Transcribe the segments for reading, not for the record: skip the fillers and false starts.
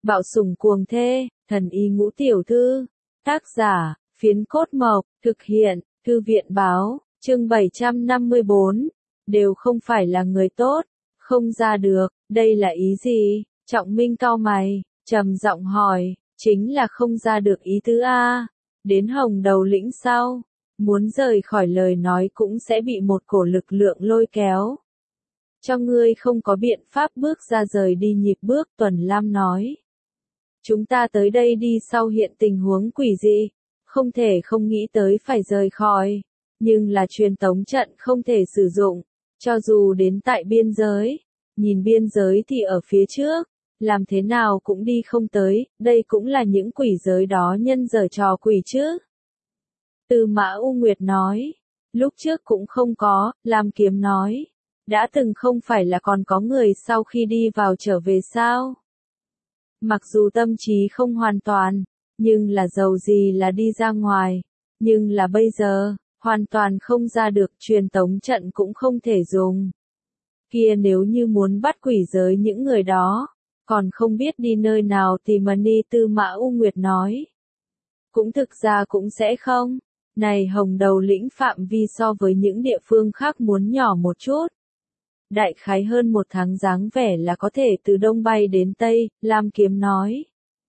Bạo sủng cuồng thê, thần y ngũ tiểu thư. Tác giả, Phiến Cốt Mộc, thực hiện, Thư viện Báo, chương 754. Đều không phải là người tốt, không ra được, đây là ý gì? Trọng Minh cau mày, trầm giọng hỏi, chính là không ra được ý tứ a. Đến Hồng Đầu Lĩnh sau, muốn rời khỏi lời nói cũng sẽ bị một cổ lực lượng lôi kéo. Cho ngươi không có biện pháp bước ra rời đi nhịp bước, Tuần Lam nói. Chúng ta tới đây đi sau hiện tình huống quỷ dị, không thể không nghĩ tới phải rời khỏi, nhưng là truyền tống trận không thể sử dụng, cho dù đến tại biên giới, nhìn biên giới thì ở phía trước, làm thế nào cũng đi không tới, đây cũng là những quỷ giới đó nhân giở trò quỷ chứ. Tư Mã U Nguyệt nói, lúc trước cũng không có, Lam Kiếm nói, đã từng không phải là còn có người sau khi đi vào trở về sao? Mặc dù tâm trí không hoàn toàn, nhưng là dầu gì là đi ra ngoài, nhưng là bây giờ, hoàn toàn không ra được, truyền tống trận cũng không thể dùng. Kia nếu như muốn bắt quỷ giới những người đó, còn không biết đi nơi nào tìm đi, Tư Mã U Nguyệt nói. Cũng thực ra cũng sẽ không, này Hồng Đầu Lĩnh phạm vi so với những địa phương khác muốn nhỏ một chút. Đại khái hơn 1 tháng dáng vẻ là có thể từ Đông bay đến Tây, Lam Kiếm nói.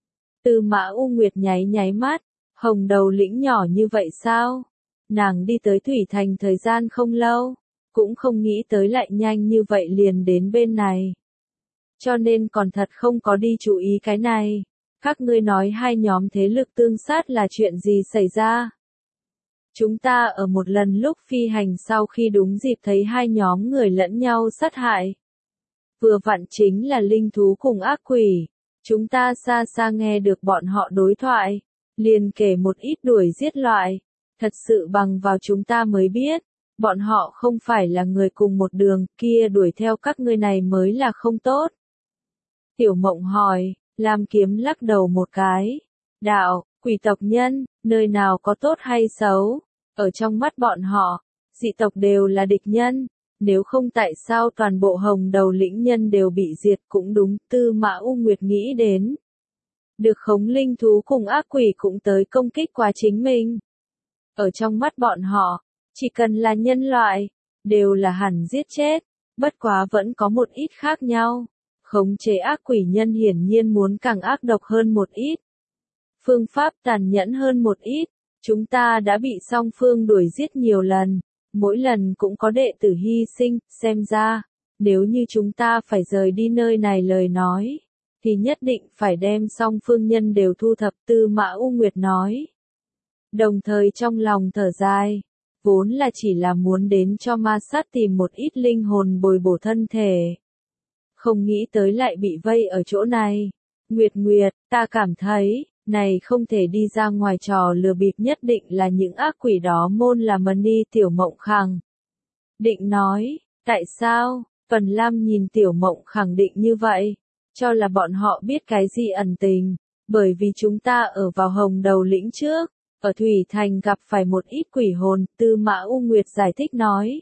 Tư Mã U Nguyệt nháy nháy mắt, Hồng Đầu Lĩnh nhỏ như vậy sao? Nàng đi tới Thủy Thành thời gian không lâu, cũng không nghĩ tới lại nhanh như vậy liền đến bên này. Cho nên còn thật không có đi chú ý cái này. Các ngươi nói hai nhóm thế lực tương sát là chuyện gì xảy ra? Chúng ta ở một lần lúc phi hành sau khi đúng dịp thấy hai nhóm người lẫn nhau sát hại. Vừa vặn chính là linh thú cùng ác quỷ. Chúng ta xa xa nghe được bọn họ đối thoại, liền kể một ít đuổi giết loại. Thật sự bằng vào chúng ta mới biết, bọn họ không phải là người cùng một đường, kia đuổi theo các ngươi này mới là không tốt. Tiểu Mộng hỏi, Lam Kiếm lắc đầu một cái. Đạo, quỷ tộc nhân, nơi nào có tốt hay xấu? Ở trong mắt bọn họ, dị tộc đều là địch nhân, nếu không tại sao toàn bộ Hồng Đầu Lĩnh nhân đều bị diệt cũng đúng, Tư Mã U Nguyệt nghĩ đến. Được khống linh thú cùng ác quỷ cũng tới công kích qua chính mình. Ở trong mắt bọn họ, chỉ cần là nhân loại, đều là hẳn giết chết, bất quá vẫn có một ít khác nhau. Khống chế ác quỷ nhân hiển nhiên muốn càng ác độc hơn một ít. Phương pháp tàn nhẫn hơn một ít. Chúng ta đã bị song phương đuổi giết nhiều lần, mỗi lần cũng có đệ tử hy sinh, xem ra, nếu như chúng ta phải rời đi nơi này lời nói, thì nhất định phải đem song phương nhân đều thu thập, Tư Mã U Nguyệt nói. Đồng thời trong lòng thở dài, vốn là chỉ là muốn đến cho ma sát tìm một ít linh hồn bồi bổ thân thể. Không nghĩ tới lại bị vây ở chỗ này. Nguyệt, ta cảm thấy, này không thể đi ra ngoài, trò lừa bịp nhất định là những ác quỷ đó môn là Mani, Tiểu Mộng khẳng định nói, tại sao? Phần Lam nhìn Tiểu Mộng khẳng định như vậy, cho là bọn họ biết cái gì ẩn tình, bởi vì chúng ta ở vào Hồng Đầu Lĩnh trước, ở Thủy Thành gặp phải một ít quỷ hồn, Tư Mã U Nguyệt giải thích nói.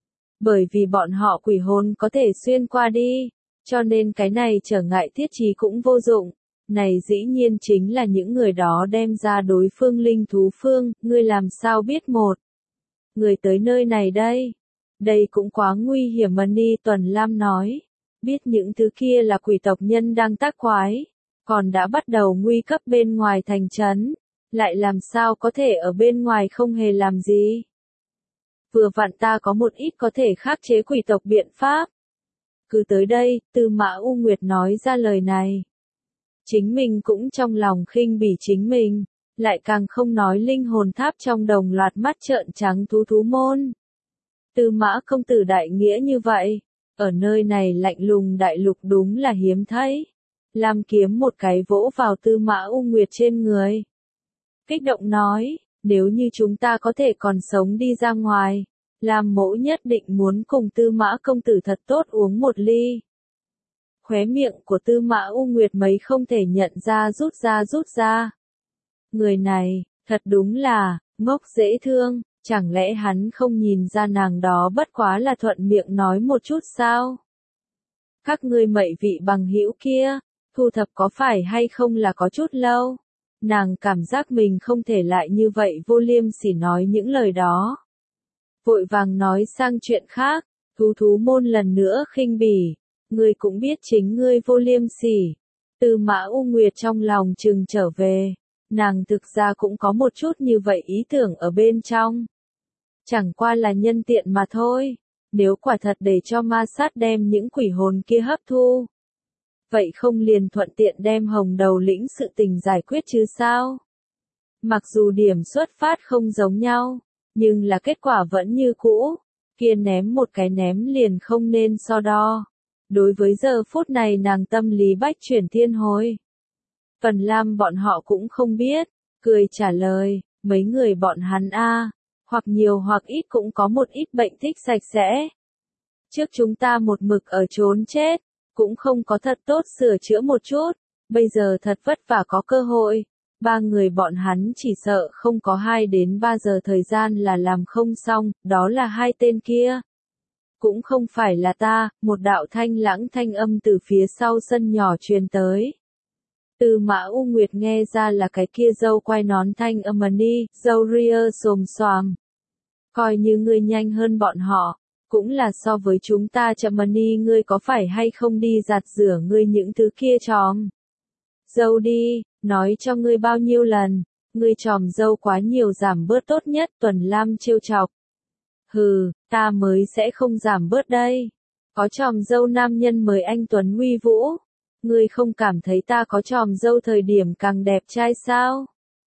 Bởi vì bọn họ quỷ hồn có thể xuyên qua đi, cho nên cái này trở ngại thiết trí cũng vô dụng. Này dĩ nhiên chính là những người đó đem ra đối phương linh thú phương, ngươi làm sao biết một người tới nơi này đây? Đây cũng quá nguy hiểm, Mani, Tuần Lam nói. Biết những thứ kia là quỷ tộc nhân đang tác quái, còn đã bắt đầu nguy cấp bên ngoài thành trấn, lại làm sao có thể ở bên ngoài không hề làm gì? Vừa vặn ta có một ít có thể khắc chế quỷ tộc biện pháp. Cứ tới đây, Tư Mã U Nguyệt nói ra lời này. Chính mình cũng trong lòng khinh bỉ chính mình, lại càng không nói linh hồn tháp trong đồng loạt mắt trợn trắng thú môn. Tư Mã công tử đại nghĩa như vậy, ở nơi này lạnh lùng đại lục đúng là hiếm thấy. Lam Kiếm một cái vỗ vào Tư Mã U Nguyệt trên người. Kích động nói, nếu như chúng ta có thể còn sống đi ra ngoài, Lam mẫu nhất định muốn cùng Tư Mã công tử thật tốt uống một ly. Khóe miệng của Tư Mã U Nguyệt mấy không thể nhận ra rút ra. Người này, thật đúng là, ngốc dễ thương, chẳng lẽ hắn không nhìn ra nàng đó bất quá là thuận miệng nói một chút sao? Các ngươi mậy vị bằng hữu kia, thu thập có phải hay không là có chút lâu. Nàng cảm giác mình không thể lại như vậy vô liêm sỉ nói những lời đó. Vội vàng nói sang chuyện khác, thú môn lần nữa khinh bỉ. Ngươi cũng biết chính ngươi vô liêm sỉ. Tư Mã U Nguyệt trong lòng chừng trở về. Nàng thực ra cũng có một chút như vậy ý tưởng ở bên trong. Chẳng qua là nhân tiện mà thôi. Nếu quả thật để cho ma sát đem những quỷ hồn kia hấp thu. Vậy không liền thuận tiện đem hồng đầu lĩnh sự tình giải quyết chứ sao? Mặc dù điểm xuất phát không giống nhau, nhưng là kết quả vẫn như cũ. Kia ném một cái ném liền không nên so đo. Đối với giờ phút này nàng tâm lý bách chuyển thiên hồi. Phần Lam bọn họ cũng không biết, cười trả lời, mấy người bọn hắn hoặc nhiều hoặc ít cũng có một ít bệnh thích sạch sẽ. Trước chúng ta một mực ở trốn chết, cũng không có thật tốt sửa chữa một chút, bây giờ thật vất vả có cơ hội. Ba người bọn hắn chỉ sợ không có 2 đến 3 giờ thời gian là làm không xong, đó là hai tên kia. Cũng không phải là ta, một đạo thanh lãng thanh âm từ phía sau sân nhỏ truyền tới. Tư Mã U Nguyệt nghe ra là cái kia dâu quai nón thanh âm ni, dâu ria xồm xoàm. Coi như ngươi nhanh hơn bọn họ, cũng là so với chúng ta chậm ni, ngươi có phải hay không đi giặt rửa ngươi những thứ kia chòm. Dâu đi, nói cho ngươi bao nhiêu lần, ngươi chòm dâu quá nhiều giảm bớt tốt nhất. Tuần Lam trêu chọc. Hừ, ta mới sẽ không giảm bớt đây. Có chòm dâu nam nhân mới anh tuấn uy vũ. Ngươi không cảm thấy ta có chòm dâu thời điểm càng đẹp trai sao?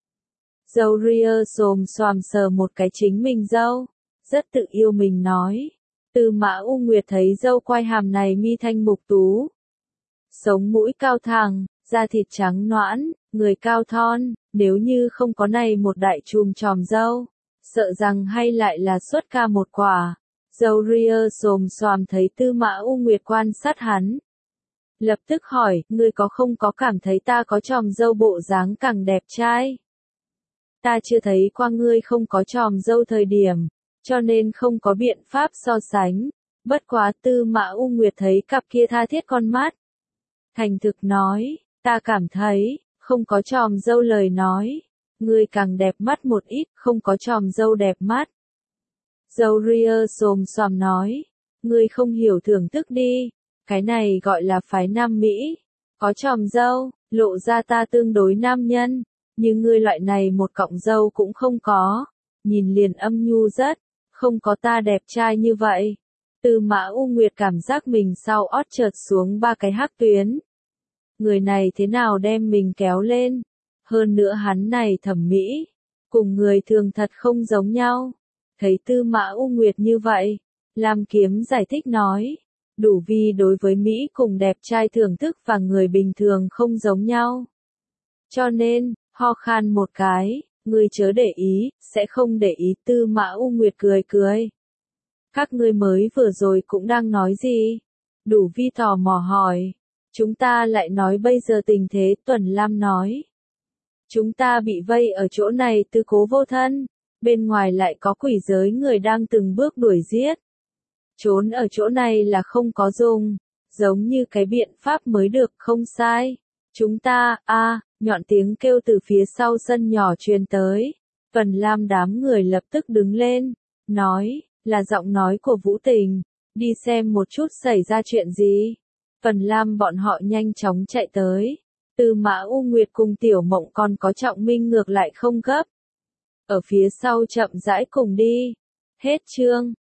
Dâu ria xồm xoàm sờ một cái chính mình dâu, rất tự yêu mình nói. Tư Mã U Nguyệt thấy dâu quai hàm này mi thanh mục tú. Sống mũi cao thẳng, da thịt trắng nõn, người cao thon, nếu như không có này một đại chùm chòm dâu, sợ rằng hay lại là xuất ca một quả. Dâu ria xồm xoàm thấy Tư Mã U Nguyệt quan sát hắn. Lập tức hỏi, ngươi có không có cảm thấy ta có chòm dâu bộ dáng càng đẹp trai? Ta chưa thấy qua ngươi không có chòm dâu thời điểm, cho nên không có biện pháp so sánh. Bất quá Tư Mã U Nguyệt thấy cặp kia tha thiết con mắt. Thành thực nói, ta cảm thấy, không có chòm dâu lời nói, ngươi càng đẹp mắt một ít, không có chòm dâu đẹp mắt. Dâu ria xồm xoàm nói, ngươi không hiểu thưởng thức đi, cái này gọi là phái Nam Mỹ, có chòm dâu, lộ ra ta tương đối nam nhân, nhưng ngươi loại này một cọng dâu cũng không có, nhìn liền âm nhu rất, không có ta đẹp trai như vậy. Tư Mã U Nguyệt cảm giác mình sau ót chợt xuống 3 cái hắc tuyến. Người này thế nào đem mình kéo lên? Hơn nữa hắn này thẩm mỹ, cùng người thường thật không giống nhau. Thấy Tư Mã U Nguyệt như vậy, Lam Kiếm giải thích nói, đủ vì đối với Mỹ cùng đẹp trai thưởng thức và người bình thường không giống nhau. Cho nên, ho khan một cái, ngươi chớ để ý, sẽ không để ý. Tư Mã U Nguyệt cười cười. Các ngươi mới vừa rồi cũng đang nói gì? Đủ vi tò mò hỏi. Chúng ta lại nói bây giờ tình thế. Tuần Lam nói. Chúng ta bị vây ở chỗ này tư cố vô thân, bên ngoài lại có quỷ giới người đang từng bước đuổi giết. Trốn ở chỗ này là không có dùng, giống như cái biện pháp mới được, không sai. Chúng ta, nhọn tiếng kêu từ phía sau sân nhỏ truyền tới. Phần Lam đám người lập tức đứng lên, nói, là giọng nói của Vũ Tình, đi xem một chút xảy ra chuyện gì. Phần Lam bọn họ nhanh chóng chạy tới. Tư Mã U Nguyệt cùng Tiểu Mộng còn có Trọng Minh ngược lại không gấp. Ở phía sau chậm rãi cùng đi. Hết chương.